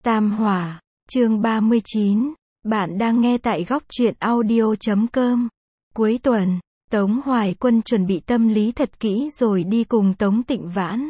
Tam Hỏa, chương 39. Bạn đang nghe tại góc truyện audio.com. Cuối tuần, Tống Hoài Quân chuẩn bị tâm lý thật kỹ rồi đi cùng Tống Tịnh Vãn.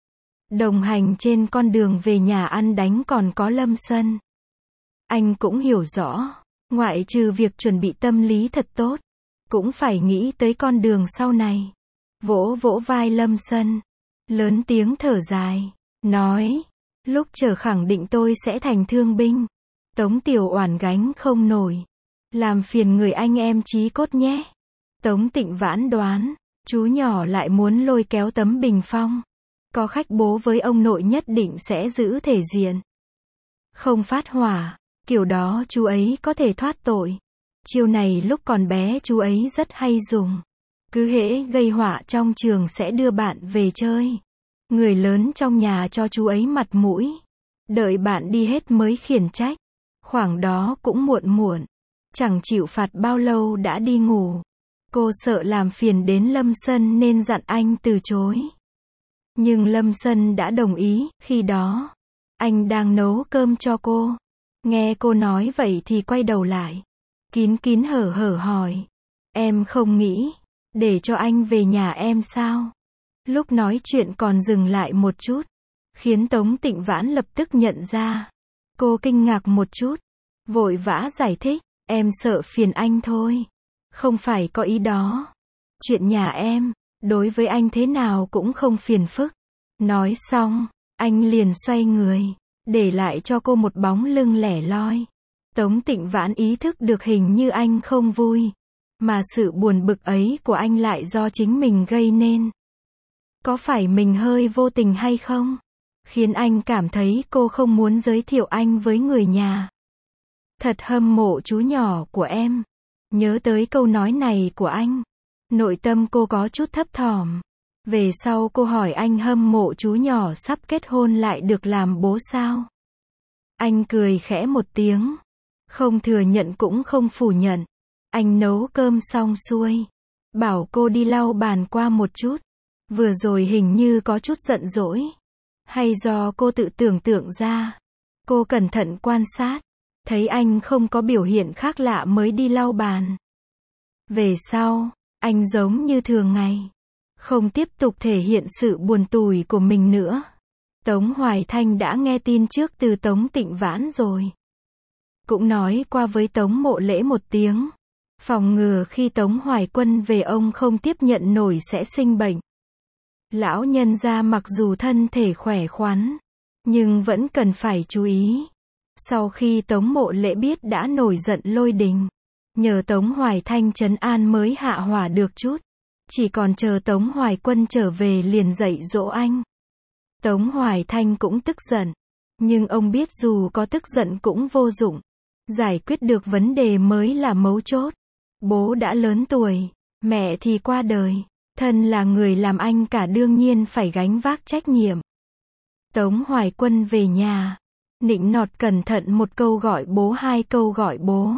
Đồng hành trên con đường về nhà ăn đánh còn có Lâm Sân. Anh cũng hiểu rõ, ngoại trừ việc chuẩn bị tâm lý thật tốt, cũng phải nghĩ tới con đường sau này. Vỗ vỗ vai Lâm Sân, lớn tiếng thở dài, nói, lúc chờ khẳng định tôi sẽ thành thương binh. Tống Tiểu Oản gánh không nổi. Làm phiền người anh em chí cốt nhé. Tống Tịnh Vãn đoán, chú nhỏ lại muốn lôi kéo tấm bình phong. Có khách bố với ông nội nhất định sẽ giữ thể diện. Không phát hỏa, kiểu đó chú ấy có thể thoát tội. Chiêu này lúc còn bé chú ấy rất hay dùng. Cứ hễ gây họa trong trường sẽ đưa bạn về chơi. Người lớn trong nhà cho chú ấy mặt mũi. Đợi bạn đi hết mới khiển trách. Khoảng đó cũng muộn. Chẳng chịu phạt bao lâu đã đi ngủ. Cô sợ làm phiền đến Lâm Sân nên dặn anh từ chối. Nhưng Lâm Sân đã đồng ý, khi đó, anh đang nấu cơm cho cô. Nghe cô nói vậy thì quay đầu lại. Kín hở hỏi. Em không nghĩ, để cho anh về nhà em sao? Lúc nói chuyện còn dừng lại một chút. Khiến Tống Tịnh Vãn lập tức nhận ra. Cô kinh ngạc một chút. Vội vã giải thích. Em sợ phiền anh thôi. Không phải có ý đó. Chuyện nhà em, đối với anh thế nào cũng không phiền phức. Nói xong, anh liền xoay người. Để lại cho cô một bóng lưng lẻ loi. Tống Tịnh Vãn ý thức được hình như anh không vui. Mà sự buồn bực ấy của anh lại do chính mình gây nên. Có phải mình hơi vô tình hay không? Khiến anh cảm thấy cô không muốn giới thiệu anh với người nhà. Thật hâm mộ chú nhỏ của em. Nhớ tới câu nói này của anh. Nội tâm cô có chút thấp thỏm. Về sau cô hỏi anh hâm mộ chú nhỏ sắp kết hôn lại được làm bố sao? Anh cười khẽ một tiếng. Không thừa nhận cũng không phủ nhận. Anh nấu cơm xong xuôi. Bảo cô đi lau bàn qua một chút. Vừa rồi hình như có chút giận dỗi. Hay do cô tự tưởng tượng ra. Cô cẩn thận quan sát. Thấy anh không có biểu hiện khác lạ mới đi lau bàn. Về sau, anh giống như thường ngày. Không tiếp tục thể hiện sự buồn tủi của mình nữa. Tống Hoài Thanh đã nghe tin trước từ Tống Tịnh Vãn rồi. Cũng nói qua với Tống Mộ Lễ một tiếng. Phòng ngừa khi Tống Hoài Quân về ông không tiếp nhận nổi sẽ sinh bệnh. Lão nhân gia mặc dù thân thể khỏe khoắn, nhưng vẫn cần phải chú ý. Sau khi Tống Mộ Lễ biết đã nổi giận lôi đình, nhờ Tống Hoài Thanh trấn an mới hạ hỏa được chút. Chỉ còn chờ Tống Hoài Quân trở về liền dạy dỗ anh. Tống Hoài Thanh cũng tức giận. Nhưng ông biết dù có tức giận cũng vô dụng. Giải quyết được vấn đề mới là mấu chốt. Bố đã lớn tuổi, mẹ thì qua đời. Thân là người làm anh cả đương nhiên phải gánh vác trách nhiệm. Tống Hoài Quân về nhà. Nịnh nọt cẩn thận một câu gọi bố hai câu gọi bố.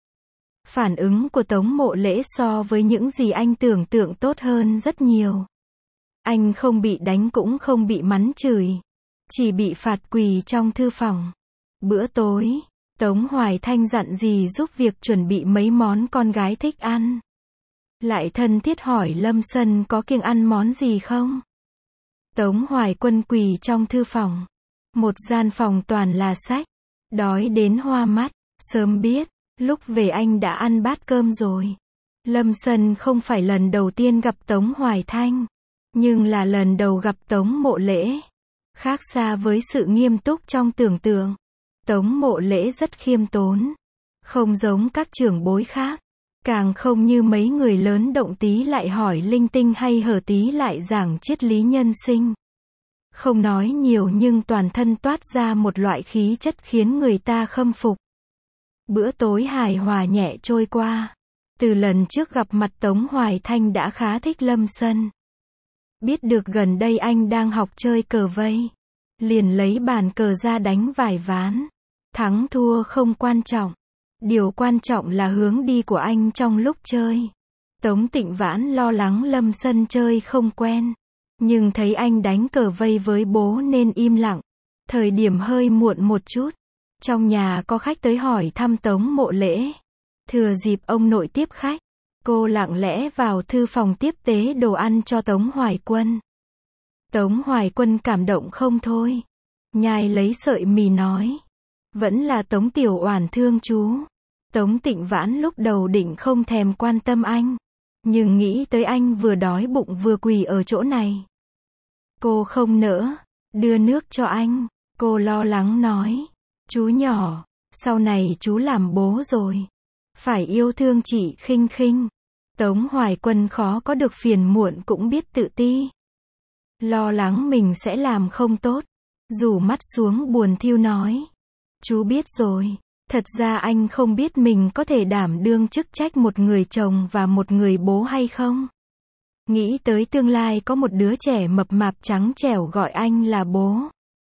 Phản ứng của Tống Mộ Lễ so với những gì anh tưởng tượng tốt hơn rất nhiều. Anh không bị đánh cũng không bị mắng chửi. Chỉ bị phạt quỳ trong thư phòng. Bữa tối, Tống Hoài Thanh dặn dì giúp việc chuẩn bị mấy món con gái thích ăn. Lại thân thiết hỏi Lâm Sân có kiêng ăn món gì không? Tống Hoài Quân quỳ trong thư phòng. Một gian phòng toàn là sách. Đói đến hoa mắt. Sớm biết, lúc về anh đã ăn bát cơm rồi. Lâm Sân không phải lần đầu tiên gặp Tống Hoài Thanh. Nhưng là lần đầu gặp Tống Mộ Lễ. Khác xa với sự nghiêm túc trong tưởng tượng. Tống Mộ Lễ rất khiêm tốn. Không giống các trưởng bối khác. Càng không như mấy người lớn động tí lại hỏi linh tinh hay hở tí lại giảng triết lý nhân sinh. Không nói nhiều nhưng toàn thân toát ra một loại khí chất khiến người ta khâm phục. Bữa tối hài hòa nhẹ trôi qua. Từ lần trước gặp mặt Tống Hoài Thanh đã khá thích Lâm Sân. Biết được gần đây anh đang học chơi cờ vây. Liền lấy bàn cờ ra đánh vài ván. Thắng thua không quan trọng. Điều quan trọng là hướng đi của anh trong lúc chơi. Tống Tịnh Vãn lo lắng Lâm Sân chơi không quen. Nhưng thấy anh đánh cờ vây với bố nên im lặng. Thời điểm hơi muộn một chút. Trong nhà có khách tới hỏi thăm Tống Mộ Lễ. Thừa dịp ông nội tiếp khách, cô lặng lẽ vào thư phòng tiếp tế đồ ăn cho Tống Hoài Quân. Tống Hoài Quân cảm động không thôi. Nhai lấy sợi mì nói. Vẫn là Tống Tiểu Oản thương chú. Tống Tịnh Vãn lúc đầu định không thèm quan tâm anh. Nhưng nghĩ tới anh vừa đói bụng vừa quỳ ở chỗ này. Cô không nỡ, đưa nước cho anh. Cô lo lắng nói. Chú nhỏ, sau này chú làm bố rồi. Phải yêu thương chị Khinh Khinh. Tống Hoài Quân khó có được phiền muộn cũng biết tự ti. Lo lắng mình sẽ làm không tốt. Rủ mắt xuống buồn thiu nói. Chú biết rồi. Thật ra anh không biết mình có thể đảm đương chức trách một người chồng và một người bố hay không. Nghĩ tới tương lai có một đứa trẻ mập mạp trắng trẻo gọi anh là bố.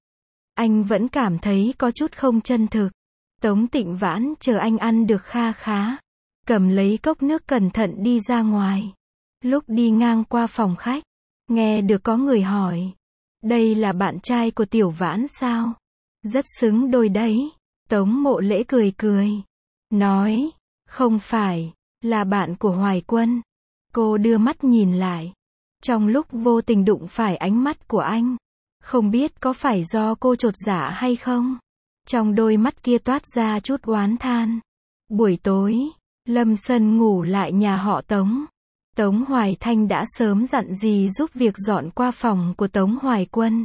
Anh vẫn cảm thấy có chút không chân thực. Tống Tịnh Vãn chờ anh ăn được kha khá. Cầm lấy cốc nước cẩn thận đi ra ngoài. Lúc đi ngang qua phòng khách, nghe được có người hỏi. Đây là bạn trai của Tiểu Vãn sao? Rất xứng đôi đấy. Tống Mộ Lễ cười cười. Nói, không phải, là bạn của Hoài Quân. Cô đưa mắt nhìn lại. Trong lúc vô tình đụng phải ánh mắt của anh. Không biết có phải do cô chột dạ hay không? Trong đôi mắt kia toát ra chút oán than. Buổi tối, Lâm Sân ngủ lại nhà họ Tống. Tống Hoài Thanh đã sớm dặn dì giúp việc dọn qua phòng của Tống Hoài Quân.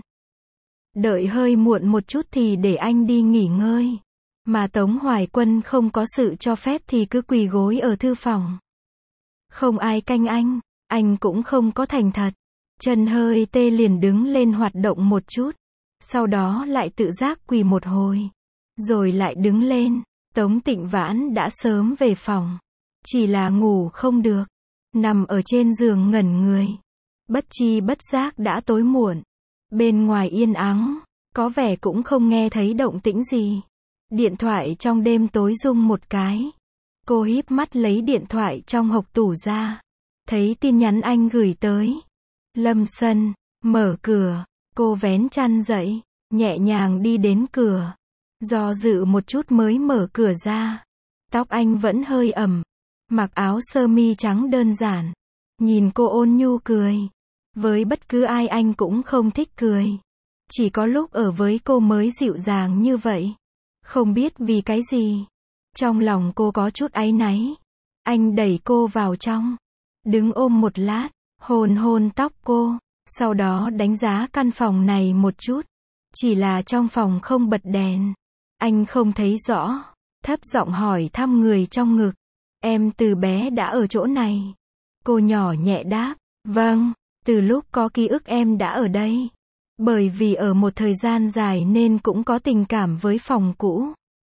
Đợi hơi muộn một chút thì để anh đi nghỉ ngơi. Mà Tống Hoài Quân không có sự cho phép thì cứ quỳ gối ở thư phòng. Không ai canh anh cũng không có thành thật. Chân hơi tê liền đứng lên hoạt động một chút. Sau đó lại tự giác quỳ một hồi. Rồi lại đứng lên. Tống Tịnh Vãn đã sớm về phòng. Chỉ là ngủ không được. Nằm ở trên giường ngẩn người. Bất chi bất giác đã tối muộn. Bên ngoài yên ắng. Có vẻ cũng không nghe thấy động tĩnh gì. Điện thoại trong đêm tối rung một cái. Cô híp mắt lấy điện thoại trong hộc tủ ra. Thấy tin nhắn anh gửi tới. Lâm Sân, mở cửa. Cô vén chăn dậy. Nhẹ nhàng đi đến cửa. Do dự một chút mới mở cửa ra. Tóc anh vẫn hơi ẩm. Mặc áo sơ mi trắng đơn giản. Nhìn cô ôn nhu cười. Với bất cứ ai anh cũng không thích cười. Chỉ có lúc ở với cô mới dịu dàng như vậy. Không biết vì cái gì. Trong lòng cô có chút áy náy. Anh đẩy cô vào trong. Đứng ôm một lát. Hôn hôn tóc cô. Sau đó đánh giá căn phòng này một chút. Chỉ là trong phòng không bật đèn. Anh không thấy rõ. Thấp giọng hỏi thăm người trong ngực. Em từ bé đã ở chỗ này. Cô nhỏ nhẹ đáp. Vâng, từ lúc có ký ức em đã ở đây. Bởi vì ở một thời gian dài nên cũng có tình cảm với phòng cũ.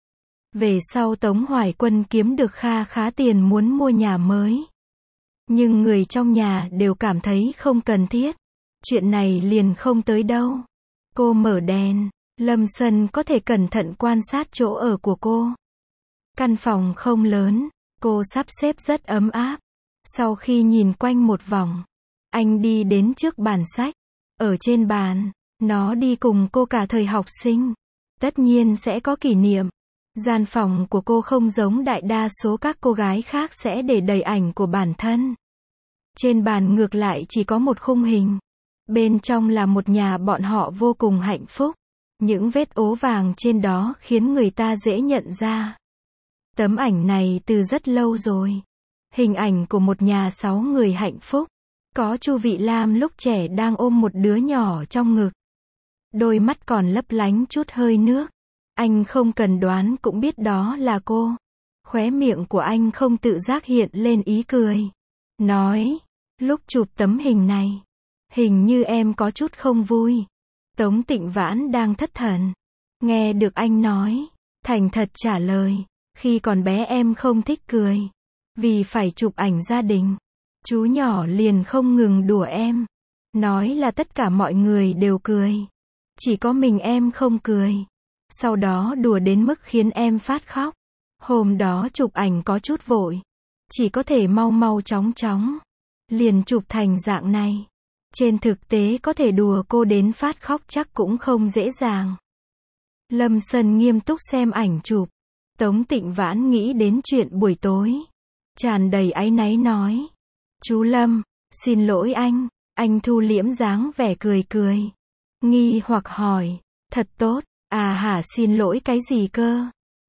Về sau Tống Hoài Quân kiếm được kha khá tiền muốn mua nhà mới. Nhưng người trong nhà đều cảm thấy không cần thiết. Chuyện này liền không tới đâu. Cô mở đèn. Lâm Sân có thể cẩn thận quan sát chỗ ở của cô. Căn phòng không lớn. Cô sắp xếp rất ấm áp. Sau khi nhìn quanh một vòng, anh đi đến trước bàn sách. Ở trên bàn, nó đi cùng cô cả thời học sinh. Tất nhiên sẽ có kỷ niệm. Gian phòng của cô không giống đại đa số các cô gái khác sẽ để đầy ảnh của bản thân. Trên bàn ngược lại chỉ có một khung hình. Bên trong là một nhà bọn họ vô cùng hạnh phúc. Những vết ố vàng trên đó khiến người ta dễ nhận ra. Tấm ảnh này từ rất lâu rồi. Hình ảnh của một nhà 6 người hạnh phúc. Có Chu Vị Lam lúc trẻ đang ôm một đứa nhỏ trong ngực. Đôi mắt còn lấp lánh chút hơi nước. Anh không cần đoán cũng biết đó là cô. Khóe miệng của anh không tự giác hiện lên ý cười. Nói, lúc chụp tấm hình này, hình như em có chút không vui. Tống Tịnh Vãn đang thất thần. Nghe được anh nói, thành thật trả lời. Khi còn bé em không thích cười. Vì phải chụp ảnh gia đình. Chú nhỏ liền không ngừng đùa em. Nói là tất cả mọi người đều cười. Chỉ có mình em không cười. Sau đó đùa đến mức khiến em phát khóc. Hôm đó chụp ảnh có chút vội. Chỉ có thể mau mau chóng chóng. Liền chụp thành dạng này. Trên thực tế có thể đùa cô đến phát khóc chắc cũng không dễ dàng. Lâm Sân nghiêm túc xem ảnh chụp. Tống Tịnh Vãn nghĩ đến chuyện buổi tối. Tràn đầy áy náy nói. Chú Lâm, xin lỗi anh. Anh thu liễm dáng vẻ cười cười. Nghi hoặc hỏi. Thật tốt. À hả, xin lỗi cái gì cơ?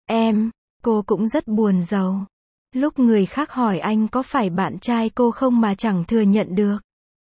Cô cũng rất buồn rầu. Lúc người khác hỏi anh có phải bạn trai cô không mà chẳng thừa nhận được.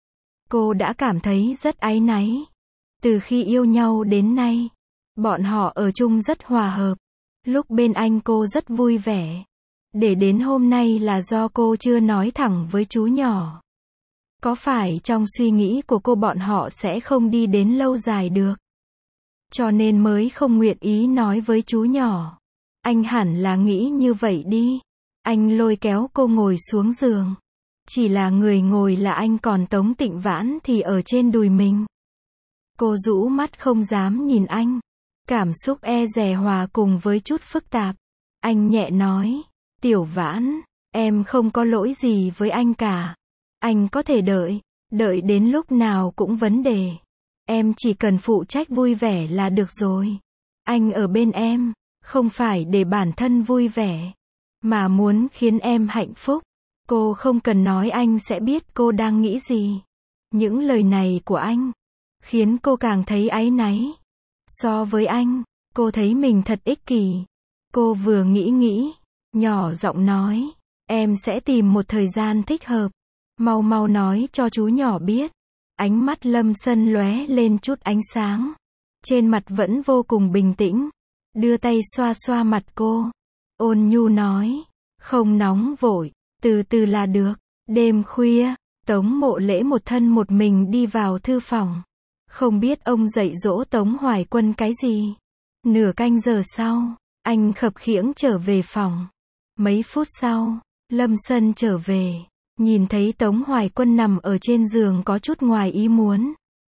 Cô đã cảm thấy rất áy náy. Từ khi yêu nhau đến nay, bọn họ ở chung rất hòa hợp. Lúc bên anh cô rất vui vẻ. Để đến hôm nay là do cô chưa nói thẳng với chú nhỏ. Có phải trong suy nghĩ của cô bọn họ sẽ không đi đến lâu dài được? Cho nên mới không nguyện ý nói với chú nhỏ. Anh hẳn là nghĩ như vậy đi. Anh lôi kéo cô ngồi xuống giường. Chỉ là người ngồi là anh, còn Tống Tịnh Vãn thì ở trên đùi mình. Cô rũ mắt không dám nhìn anh. Cảm xúc e dè hòa cùng với chút phức tạp. Anh nhẹ nói. Tiểu Vãn, em không có lỗi gì với anh cả. Anh có thể đợi đến lúc nào cũng vấn đề. Em chỉ cần phụ trách vui vẻ là được rồi. Anh ở bên em, không phải để bản thân vui vẻ, mà muốn khiến em hạnh phúc. Cô không cần nói, anh sẽ biết cô đang nghĩ gì. Những lời này của anh khiến cô càng thấy áy náy. So với anh, cô thấy mình thật ích kỷ. Cô vừa nghĩ, nhỏ giọng nói. Em sẽ tìm một thời gian thích hợp. Mau nói cho chú nhỏ biết. Ánh mắt Lâm Sân lóe lên chút ánh sáng. Trên mặt vẫn vô cùng bình tĩnh. Đưa tay xoa xoa mặt cô. Ôn nhu nói. Không nóng vội, từ từ là được. Đêm khuya, Tống Mộ Lễ một thân một mình đi vào thư phòng. Không biết ông dạy dỗ Tống Hoài Quân cái gì. Nửa canh giờ sau, anh khập khiễng trở về phòng. Mấy phút sau, Lâm Sân trở về. Nhìn thấy Tống Hoài Quân nằm ở trên giường có chút ngoài ý muốn.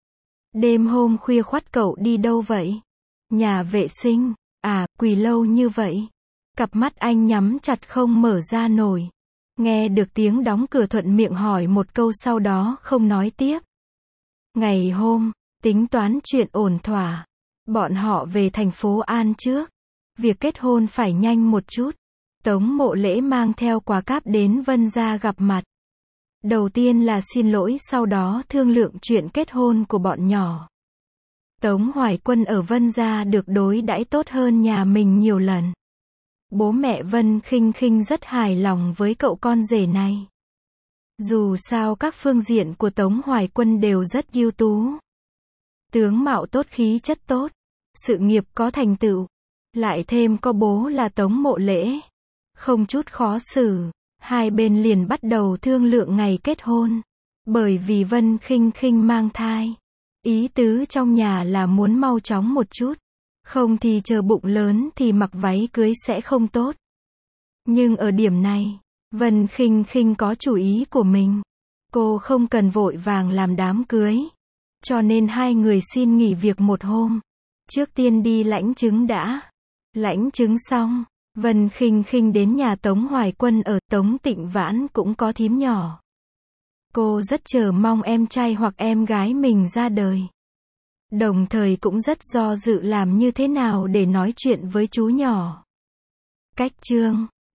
Đêm hôm khuya khoắt cậu đi đâu vậy? Nhà vệ sinh. À, quỳ lâu như vậy. Cặp mắt anh nhắm chặt không mở ra nổi. Nghe được tiếng đóng cửa thuận miệng hỏi một câu, sau đó không nói tiếp. Ngày hôm, tính toán chuyện ổn thỏa. Bọn họ về thành phố An trước. Việc kết hôn phải nhanh một chút. Tống Mộ Lễ mang theo quà cáp đến Vân gia gặp mặt. Đầu tiên là xin lỗi, sau đó thương lượng chuyện kết hôn của bọn nhỏ. Tống Hoài Quân ở Vân gia được đối đãi tốt hơn nhà mình nhiều lần. Bố mẹ Vân Khinh Khinh rất hài lòng với cậu con rể này. Dù sao các phương diện của Tống Hoài Quân đều rất ưu tú. Tướng mạo tốt, khí chất tốt, sự nghiệp có thành tựu, lại thêm có bố là Tống Mộ Lễ, không chút khó xử. Hai bên liền bắt đầu thương lượng ngày kết hôn. Bởi vì Vân Khinh Khinh mang thai. Ý tứ trong nhà là muốn mau chóng một chút. Không thì chờ bụng lớn thì mặc váy cưới sẽ không tốt. Nhưng ở điểm này, Vân Khinh Khinh có chủ ý của mình. Cô không cần vội vàng làm đám cưới. Cho nên hai người xin nghỉ việc một hôm. Trước tiên đi lãnh chứng đã. Lãnh chứng xong, Vân Khinh Khinh đến nhà Tống Hoài Quân ở. Tống Tịnh Vãn cũng có thím nhỏ. Cô rất chờ mong em trai hoặc em gái mình ra đời. Đồng thời cũng rất do dự làm như thế nào để nói chuyện với chú nhỏ. Cách chương